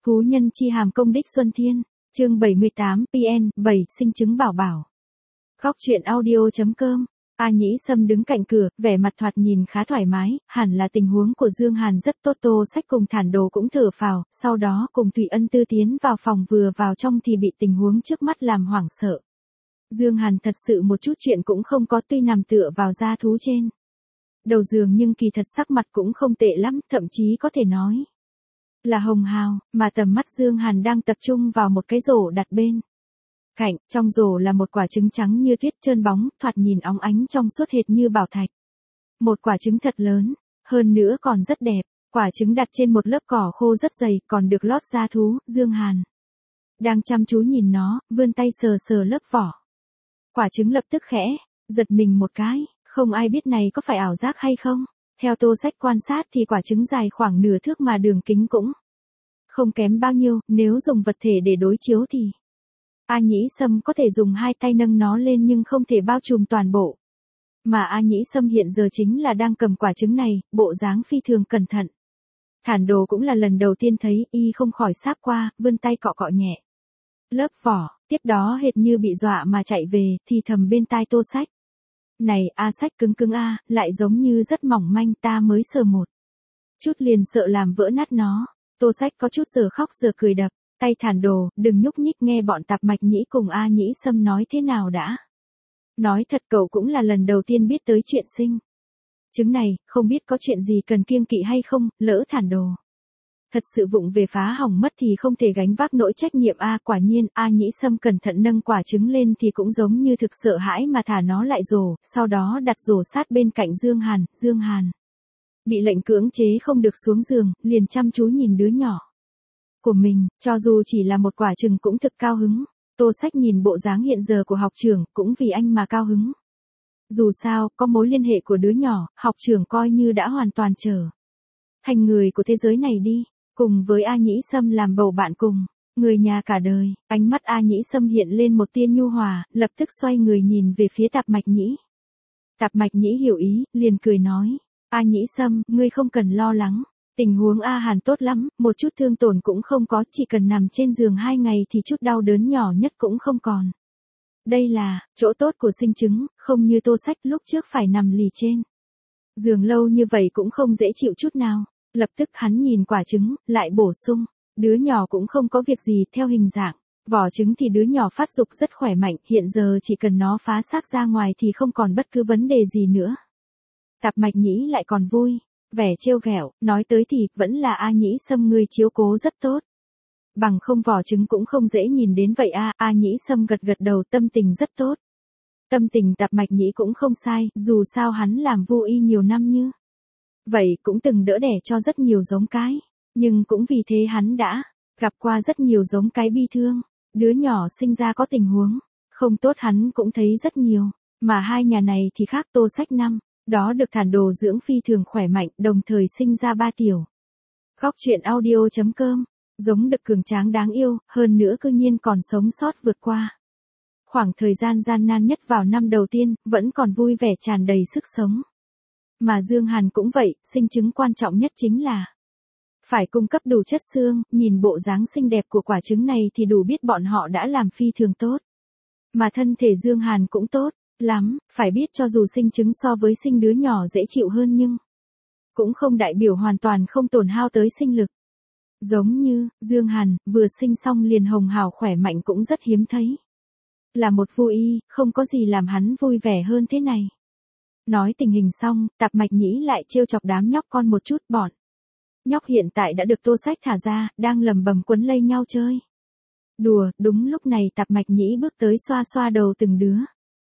Thú nhân chi hàm công đích Xuân Thiên, chương 78, PN, 7, sinh chứng bảo bảo. Góc truyện audio.com. A Nhĩ Sâm đứng cạnh cửa, vẻ mặt thoạt nhìn khá thoải mái, hẳn là tình huống của Dương Hàn rất tốt. Tô Sách cùng Thản Đồ cũng thở phào, sau đó cùng Thủy Ân Tư tiến vào phòng, vừa vào trong thì bị tình huống trước mắt làm hoảng sợ. Dương Hàn thật sự một chút chuyện cũng không có, tuy nằm tựa vào da thú trên đầu giường nhưng kỳ thật sắc mặt cũng không tệ lắm, thậm chí có thể nói là hồng hào, mà tầm mắt Dương Hàn đang tập trung vào một cái rổ đặt bên cạnh, trong rổ là một quả trứng trắng như tuyết trơn bóng, thoạt nhìn óng ánh trong suốt hệt như bảo thạch. Một quả trứng thật lớn, hơn nữa còn rất đẹp, quả trứng đặt trên một lớp cỏ khô rất dày, còn được lót da thú. Dương Hàn đang chăm chú nhìn nó, vươn tay sờ sờ lớp vỏ. Quả trứng lập tức khẽ giật mình một cái, không ai biết này có phải ảo giác hay không. Theo Tô Sách quan sát thì quả trứng dài khoảng nửa thước mà đường kính cũng không kém bao nhiêu, nếu dùng vật thể để đối chiếu thì A Nhĩ Sâm có thể dùng hai tay nâng nó lên nhưng không thể bao trùm toàn bộ. Mà A Nhĩ Sâm hiện giờ chính là đang cầm quả trứng này, bộ dáng phi thường cẩn thận. Thản Đồ cũng là lần đầu tiên thấy, y không khỏi sáp qua, vươn tay cọ cọ nhẹ lớp vỏ, tiếp đó hệt như bị dọa mà chạy về, thì thầm bên tai Tô Sách. Này, A Sách cứng cứng a, lại giống như rất mỏng manh, ta mới sờ một chút liền sợ làm vỡ nát nó. Tô Sách có chút giờ khóc giờ cười, đập tay Thản Đồ, đừng nhúc nhích, nghe bọn Tạp Mạch Nhĩ cùng A Nhĩ Sâm nói thế nào đã. Nói thật cậu cũng là lần đầu tiên biết tới chuyện sinh trứng này, không biết có chuyện gì cần kiêng kỵ hay không, lỡ Thản Đồ thật sự vụng về phá hỏng mất thì không thể gánh vác nỗi trách nhiệm a. Quả nhiên, A Nhĩ Sâm cẩn thận nâng quả trứng lên thì cũng giống như thực sợ hãi mà thả nó lại rổ, sau đó đặt rổ sát bên cạnh Dương Hàn. Dương Hàn bị lệnh cưỡng chế không được xuống giường, liền chăm chú nhìn đứa nhỏ của mình, cho dù chỉ là một quả trứng cũng thực cao hứng. Tô Sách nhìn bộ dáng hiện giờ của học trưởng, cũng vì anh mà cao hứng. Dù sao, có mối liên hệ của đứa nhỏ, học trưởng coi như đã hoàn toàn trở thành người của thế giới này đi. Cùng với A Nhĩ Sâm làm bầu bạn cùng người nhà cả đời. Ánh mắt A Nhĩ Sâm hiện lên một tia nhu hòa, lập tức xoay người nhìn về phía Tạp Mạch Nhĩ. Tạp Mạch Nhĩ hiểu ý, liền cười nói, A Nhĩ Sâm, ngươi không cần lo lắng, tình huống A Hàn tốt lắm, một chút thương tổn cũng không có, chỉ cần nằm trên giường 2 ngày thì chút đau đớn nhỏ nhất cũng không còn. Đây là chỗ tốt của sinh trứng, không như Tô Sách lúc trước phải nằm lì trên giường lâu như vậy cũng không dễ chịu chút nào. Lập tức hắn nhìn quả trứng, lại bổ sung, đứa nhỏ cũng không có việc gì. Theo hình dạng vỏ trứng thì đứa nhỏ phát dục rất khỏe mạnh, hiện giờ chỉ cần nó phá xác ra ngoài thì không còn bất cứ vấn đề gì nữa. Tạp Mạch Nhĩ lại còn vui vẻ trêu ghẹo, nói tới thì vẫn là A Nhĩ Sâm ngươi chiếu cố rất tốt, bằng không vỏ trứng cũng không dễ nhìn đến vậy a. A Nhĩ Sâm gật gật đầu, tâm tình rất tốt. Tâm tình Tạp Mạch Nhĩ cũng không sai, dù sao hắn làm vô y nhiều năm như vậy cũng từng đỡ đẻ cho rất nhiều giống cái, nhưng cũng vì thế hắn đã gặp qua rất nhiều giống cái bi thương. Đứa nhỏ sinh ra có tình huống không tốt hắn cũng thấy rất nhiều, mà hai nhà này thì khác. Tô Sách năm đó được Thản Đồ dưỡng phi thường khỏe mạnh, đồng thời sinh ra 3 tiểu. Góc truyện audio.com, giống đực cường tráng đáng yêu, hơn nữa cư nhiên còn sống sót vượt qua khoảng thời gian gian nan nhất vào năm đầu tiên, vẫn còn vui vẻ tràn đầy sức sống. Mà Dương Hàn cũng vậy, sinh trứng quan trọng nhất chính là phải cung cấp đủ chất xương, nhìn bộ dáng xinh đẹp của quả trứng này thì đủ biết bọn họ đã làm phi thường tốt. Mà thân thể Dương Hàn cũng tốt lắm, phải biết cho dù sinh trứng so với sinh đứa nhỏ dễ chịu hơn nhưng cũng không đại biểu hoàn toàn không tổn hao tới sinh lực. Giống như Dương Hàn vừa sinh xong liền hồng hào khỏe mạnh cũng rất hiếm thấy. Là một vô y, không có gì làm hắn vui vẻ hơn thế này. Nói tình hình xong, Tạp Mạch Nhĩ lại trêu chọc đám nhóc con một chút. Bọn nhóc hiện tại đã được Tô Sách thả ra, đang lầm bầm quấn lây nhau chơi đùa. Đúng lúc này Tạp Mạch Nhĩ bước tới xoa xoa đầu từng đứa.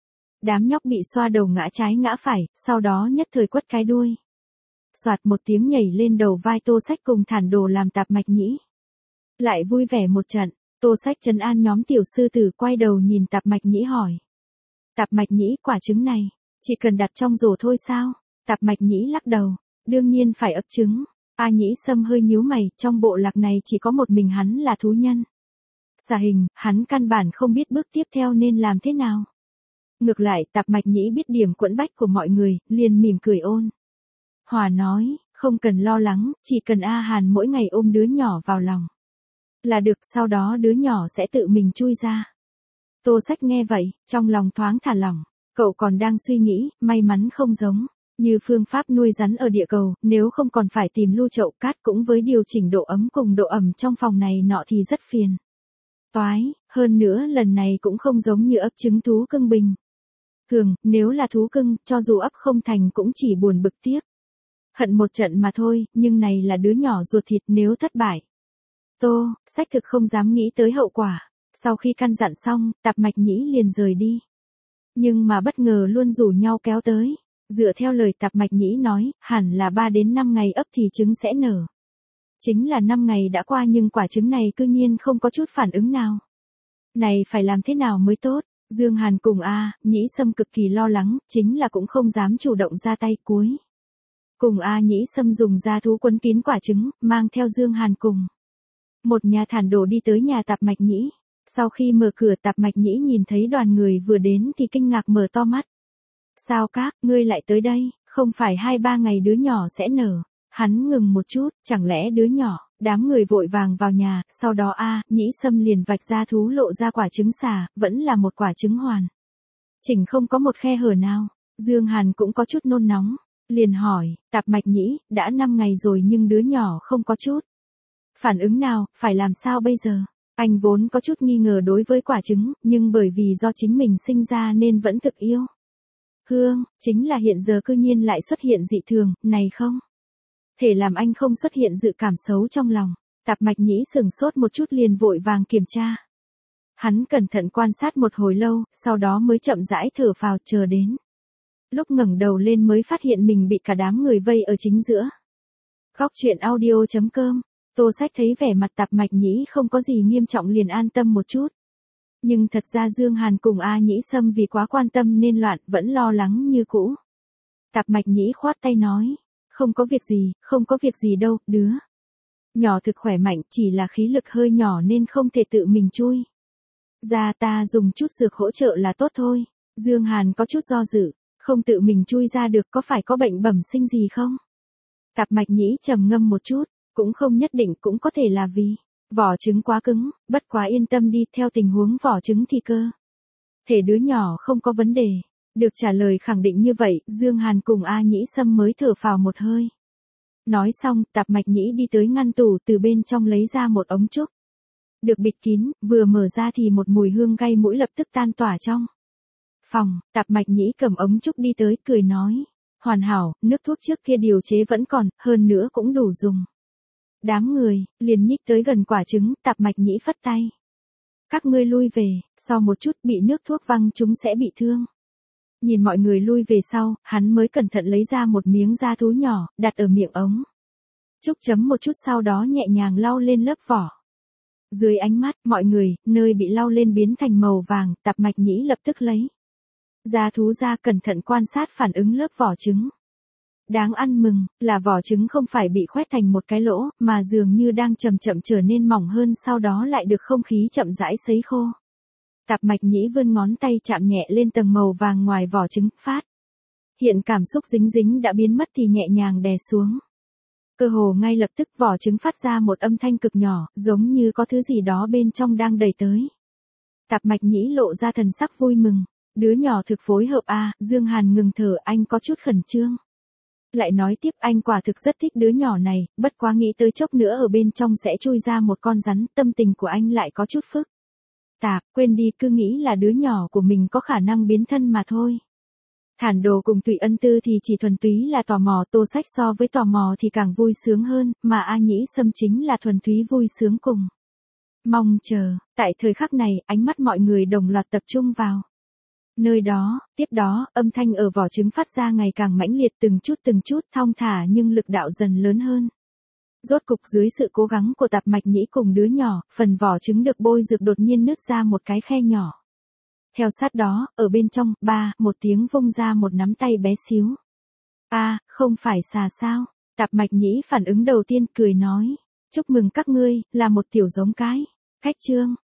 Đám nhóc bị xoa đầu ngã trái ngã phải, sau đó nhất thời quất cái đuôi. Soạt một tiếng nhảy lên đầu vai Tô Sách cùng Thản Đồ, làm Tạp Mạch Nhĩ lại vui vẻ một trận. Tô Sách trấn an nhóm tiểu sư tử, quay đầu nhìn Tạp Mạch Nhĩ hỏi, Tạp Mạch Nhĩ, quả trứng này chỉ cần đặt trong rổ thôi sao? Tạp Mạch Nhĩ lắc đầu, đương nhiên phải ấp trứng. A Nhĩ Sâm hơi nhíu mày, trong bộ lạc này chỉ có một mình hắn là thú nhân xà hình, hắn căn bản không biết bước tiếp theo nên làm thế nào. Ngược lại Tạp Mạch Nhĩ biết điểm quẫn bách của mọi người, liền mỉm cười ôn hòa nói, không cần lo lắng, chỉ cần A Hàn mỗi ngày ôm đứa nhỏ vào lòng Là được, sau đó đứa nhỏ sẽ tự mình chui ra. Tô Sách nghe vậy, trong lòng thoáng thả lỏng. Cậu còn đang suy nghĩ, may mắn không giống như phương pháp nuôi rắn ở địa cầu, nếu không còn phải tìm lu chậu cát cũng với điều chỉnh độ ấm cùng độ ẩm trong phòng này nọ thì rất phiền toái, hơn nữa lần này cũng không giống như ấp trứng thú cưng bình thường, nếu là thú cưng, cho dù ấp không thành cũng chỉ buồn bực tiếc. Hận một trận mà thôi, nhưng này là đứa nhỏ ruột thịt, nếu thất bại. Tô Sách thực không dám nghĩ tới hậu quả. Sau khi căn dặn xong, Tạp Mạch Nhĩ liền rời đi. Nhưng mà bất ngờ luôn rủ nhau kéo tới. Dựa theo lời Tạp Mạch Nhĩ nói, hẳn là 3 đến 5 ngày ấp thì trứng sẽ nở. Chính là 5 ngày đã qua nhưng quả trứng này cư nhiên không có chút phản ứng nào. Này phải làm thế nào mới tốt? Dương Hàn cùng Nhĩ Sâm cực kỳ lo lắng, chính là cũng không dám chủ động ra tay cuối. Cùng Nhĩ Sâm dùng da thú quấn kín quả trứng, mang theo Dương Hàn cùng một nhà thản đồ đi tới nhà Tạp Mạch Nhĩ. Sau khi mở cửa, Tạp Mạch Nhĩ nhìn thấy đoàn người vừa đến thì kinh ngạc mở to mắt. Sao các, ngươi lại tới đây, không phải 2-3 ngày đứa nhỏ sẽ nở. Hắn ngừng một chút, chẳng lẽ đứa nhỏ, đám người vội vàng vào nhà, sau đó Nhĩ Sâm liền vạch ra thú lộ ra quả trứng xà, vẫn là một quả trứng hoàn. Chỉnh không có một khe hở nào. Dương Hàn cũng có chút nôn nóng, liền hỏi, Tạp Mạch Nhĩ, đã 5 ngày rồi nhưng đứa nhỏ không có chút phản ứng nào, phải làm sao bây giờ? Anh vốn có chút nghi ngờ đối với quả trứng, nhưng bởi vì do chính mình sinh ra nên vẫn thực yêu. Hương, chính là hiện giờ cư nhiên lại xuất hiện dị thường, này không thể làm anh không xuất hiện dự cảm xấu trong lòng. Tạp Mạch Nhĩ sửng sốt một chút liền vội vàng kiểm tra. Hắn cẩn thận quan sát một hồi lâu, sau đó mới chậm rãi thở phào chờ đến. Lúc ngẩng đầu lên mới phát hiện mình bị cả đám người vây ở chính giữa. Góc truyện audio.com. Tô Sách thấy vẻ mặt Tạp Mạch Nhĩ không có gì nghiêm trọng liền an tâm một chút. Nhưng thật ra Dương Hàn cùng Nhĩ Sâm vì quá quan tâm nên loạn, vẫn lo lắng như cũ. Tạp Mạch Nhĩ khoát tay nói, không có việc gì đâu, đứa nhỏ thực khỏe mạnh, chỉ là khí lực hơi nhỏ nên không thể tự mình chui ra, ta dùng chút dược hỗ trợ là tốt thôi. Dương Hàn có chút do dự, không tự mình chui ra được có phải có bệnh bẩm sinh gì không? Tạp Mạch Nhĩ trầm ngâm một chút, cũng không nhất định, cũng có thể là vì vỏ trứng quá cứng, bất quá yên tâm đi, theo tình huống vỏ trứng thì cơ thể đứa nhỏ không có vấn đề. Được trả lời khẳng định như vậy, Dương Hàn cùng Nhĩ Sâm mới thở phào một hơi. Nói xong, Tạp Mạch Nhĩ đi tới ngăn tủ, từ bên trong lấy ra một ống trúc được bịt kín, vừa mở ra thì một mùi hương gây mũi lập tức tan tỏa trong phòng. Tạp Mạch Nhĩ cầm ống trúc đi tới, cười nói, hoàn hảo, nước thuốc trước kia điều chế vẫn còn, hơn nữa cũng đủ dùng. Đám người liền nhích tới gần quả trứng, Tạp Mạch Nhĩ phất tay, các ngươi lui về, sau một chút bị nước thuốc văng chúng sẽ bị thương. Nhìn mọi người lui về sau, hắn mới cẩn thận lấy ra một miếng da thú nhỏ, đặt ở miệng ống trúc, chấm một chút sau đó nhẹ nhàng lau lên lớp vỏ. Dưới ánh mắt mọi người, nơi bị lau lên biến thành màu vàng, Tạp Mạch Nhĩ lập tức lấy da thú ra cẩn thận quan sát phản ứng lớp vỏ trứng. Đáng ăn mừng, là vỏ trứng không phải bị khoét thành một cái lỗ, mà dường như đang chậm chậm trở nên mỏng hơn, sau đó lại được không khí chậm rãi sấy khô. Tạp Mạch Nhĩ vươn ngón tay chạm nhẹ lên tầng màu vàng ngoài vỏ trứng, phát hiện cảm xúc dính dính đã biến mất thì nhẹ nhàng đè xuống. Cơ hồ ngay lập tức vỏ trứng phát ra một âm thanh cực nhỏ, giống như có thứ gì đó bên trong đang đẩy tới. Tạp Mạch Nhĩ lộ ra thần sắc vui mừng. Đứa nhỏ thực phối hợp Dương Hàn ngừng thở, anh có chút khẩn trương. Lại nói tiếp, anh quả thực rất thích đứa nhỏ này, bất quá nghĩ tới chốc nữa ở bên trong sẽ chui ra một con rắn, tâm tình của anh lại có chút phức tạp, quên đi, cứ nghĩ là đứa nhỏ của mình có khả năng biến thân mà thôi. Thản Đồ cùng Thụy Ân Tư thì chỉ thuần túy là tò mò, Tô Sách so với tò mò thì càng vui sướng hơn, mà Nhĩ Sâm chính là thuần túy vui sướng cùng mong chờ. Tại thời khắc này, ánh mắt mọi người đồng loạt tập trung vào nơi đó, tiếp đó, âm thanh ở vỏ trứng phát ra ngày càng mãnh liệt, từng chút thong thả nhưng lực đạo dần lớn hơn. Rốt cục dưới sự cố gắng của Tạp Mạch Nhĩ cùng đứa nhỏ, phần vỏ trứng được bôi dược đột nhiên nứt ra một cái khe nhỏ. Theo sát đó, ở bên trong, một tiếng vung ra một nắm tay bé xíu. Không phải xà sao? Tạp Mạch Nhĩ phản ứng đầu tiên cười nói, chúc mừng các ngươi, là một tiểu giống cái. Cách chương